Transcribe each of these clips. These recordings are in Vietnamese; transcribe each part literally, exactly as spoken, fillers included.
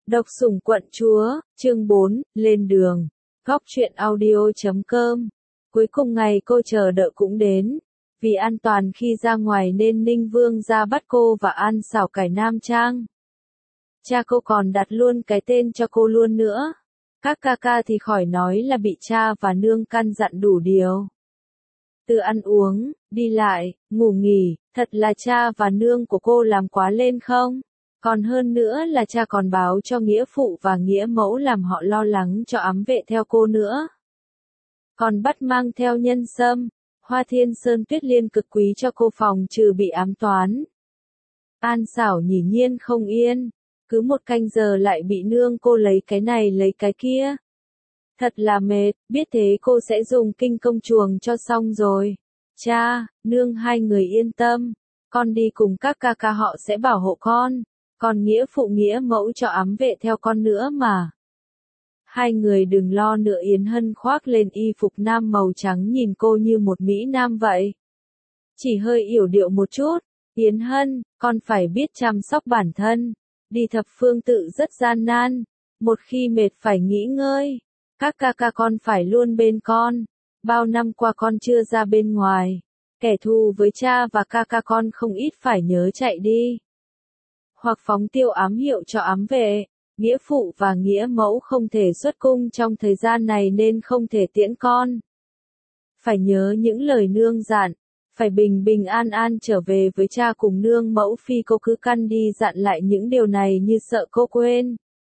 Độc sủng quận chúa, chương bốn, lên đường. Góc truyện audio chấm com. Cuối cùng ngày cô chờ đợi cũng đến. Vì an toàn khi ra ngoài nên Ninh Vương ra bắt cô và An Xảo cải nam trang. Cha cô còn đặt luôn cái tên cho cô luôn nữa. Các ca ca thì khỏi nói là bị cha và nương căn dặn đủ điều. Từ ăn uống, đi lại, ngủ nghỉ, thật là cha và nương của cô làm quá lên không? Còn hơn nữa là cha còn báo cho nghĩa phụ và nghĩa mẫu làm họ lo lắng cho ám vệ theo cô nữa. Còn bắt mang theo nhân sâm, hoa thiên sơn tuyết liên cực quý cho cô phòng trừ bị ám toán. An Xảo nhỉ nhiên không yên, cứ một canh giờ lại bị nương cô lấy cái này lấy cái kia. Thật là mệt, biết thế cô sẽ dùng kinh công chuồng cho xong rồi. Cha, nương hai người yên tâm, con đi cùng các ca ca họ sẽ bảo hộ con. Còn nghĩa phụ nghĩa mẫu cho ám vệ theo con nữa mà. Hai người đừng lo nữa. Yến Hân khoác lên y phục nam màu trắng nhìn cô như một mỹ nam vậy. Chỉ hơi yểu điệu một chút. Yến Hân, con phải biết chăm sóc bản thân. Đi thập phương tự rất gian nan. Một khi mệt phải nghỉ ngơi. Các ca ca con phải luôn bên con. Bao năm qua con chưa ra bên ngoài. Kẻ thù với cha và ca ca con không ít phải nhớ chạy đi. Hoặc phóng tiêu ám hiệu cho ám vệ, nghĩa phụ và nghĩa mẫu không thể xuất cung trong thời gian này nên không thể tiễn con. Phải nhớ những lời nương dặn, phải bình bình an an trở về với cha cùng nương mẫu. Phi cô cứ căn đi dặn lại những điều này như sợ cô quên.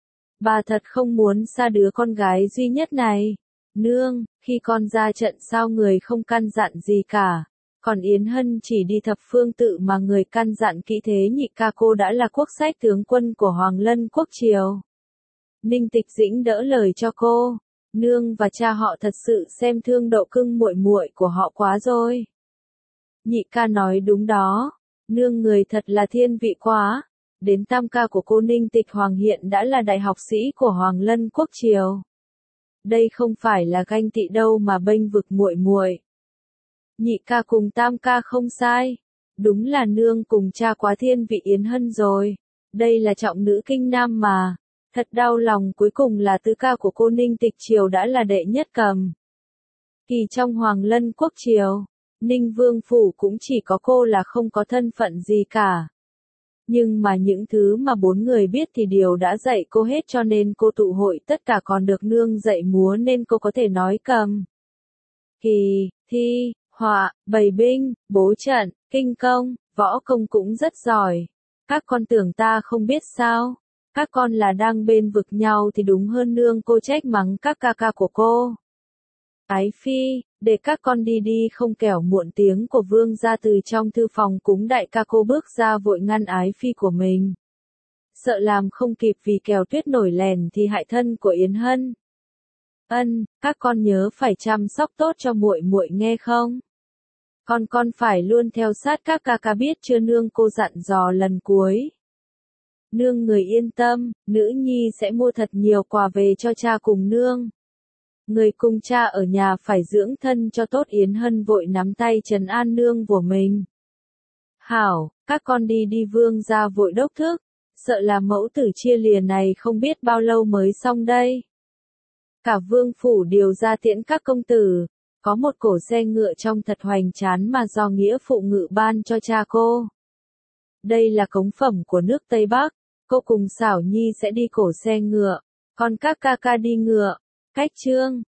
Bà thật không muốn xa đứa con gái duy nhất này. Nương, khi con ra trận sao người không căn dặn gì cả. Còn Yến Hân chỉ đi thập phương tự mà người căn dặn kỹ thế nhị ca cô đã là quốc sách tướng quân của Hoàng Lân quốc triều. Ninh Tịch Dĩnh đỡ lời cho cô. Nương và cha họ thật sự xem thương độ cưng muội muội của họ quá rồi. Nhị ca nói đúng đó. Nương người thật là thiên vị quá. Đến tam ca của cô Ninh Tịch Hoàng hiện đã là đại học sĩ của Hoàng Lân quốc triều. Đây không phải là ganh tị đâu mà bênh vực muội muội. Nhị ca cùng tam ca không sai. Đúng là nương cùng cha quá thiên vị Yến Hân rồi. Đây là trọng nữ kinh nam mà. Thật đau lòng, cuối cùng là tứ ca của cô Ninh Tịch Triều đã là đệ nhất cầm. Kỳ trong Hoàng Lân quốc triều, Ninh Vương phủ cũng chỉ có cô là không có thân phận gì cả. Nhưng mà những thứ mà bốn người biết thì đều đã dạy cô hết, cho nên cô tụ hội tất cả còn được nương dạy múa nên cô có thể nói cầm, kỳ, thi, họa, bày binh, bố trận, kinh công, võ công cũng rất giỏi. Các con tưởng ta không biết sao? Các con là đang bên vực nhau thì đúng hơn. Nương cô trách mắng các ca ca của cô. Ái phi, để các con đi đi không kẻo muộn. Tiếng của vương ra từ trong thư phòng cúng đại ca cô bước ra vội ngăn ái phi của mình. Sợ làm không kịp vì kẻo tuyết nổi lèn thì hại thân của Yến Hân. Ân, các con nhớ phải chăm sóc tốt cho muội muội nghe không? Con con phải luôn theo sát các ca ca biết chưa? Nương cô dặn dò lần cuối. Nương người yên tâm, nữ nhi sẽ mua thật nhiều quà về cho cha cùng nương. Người cùng cha ở nhà phải dưỡng thân cho tốt. Yến Hân vội nắm tay trấn an nương của mình. Hảo, các con đi đi. Vương gia vội đốc thúc, sợ là mẫu tử chia lìa này không biết bao lâu mới xong đây. Cả vương phủ điều ra tiễn các công tử. Có một cổ xe ngựa trông thật hoành tráng mà do nghĩa phụ ngự ban cho cha cô. Đây là cống phẩm của nước Tây Bắc. Cô cùng Xảo Nhi sẽ đi cổ xe ngựa, còn các ca ca đi ngựa. Cách chương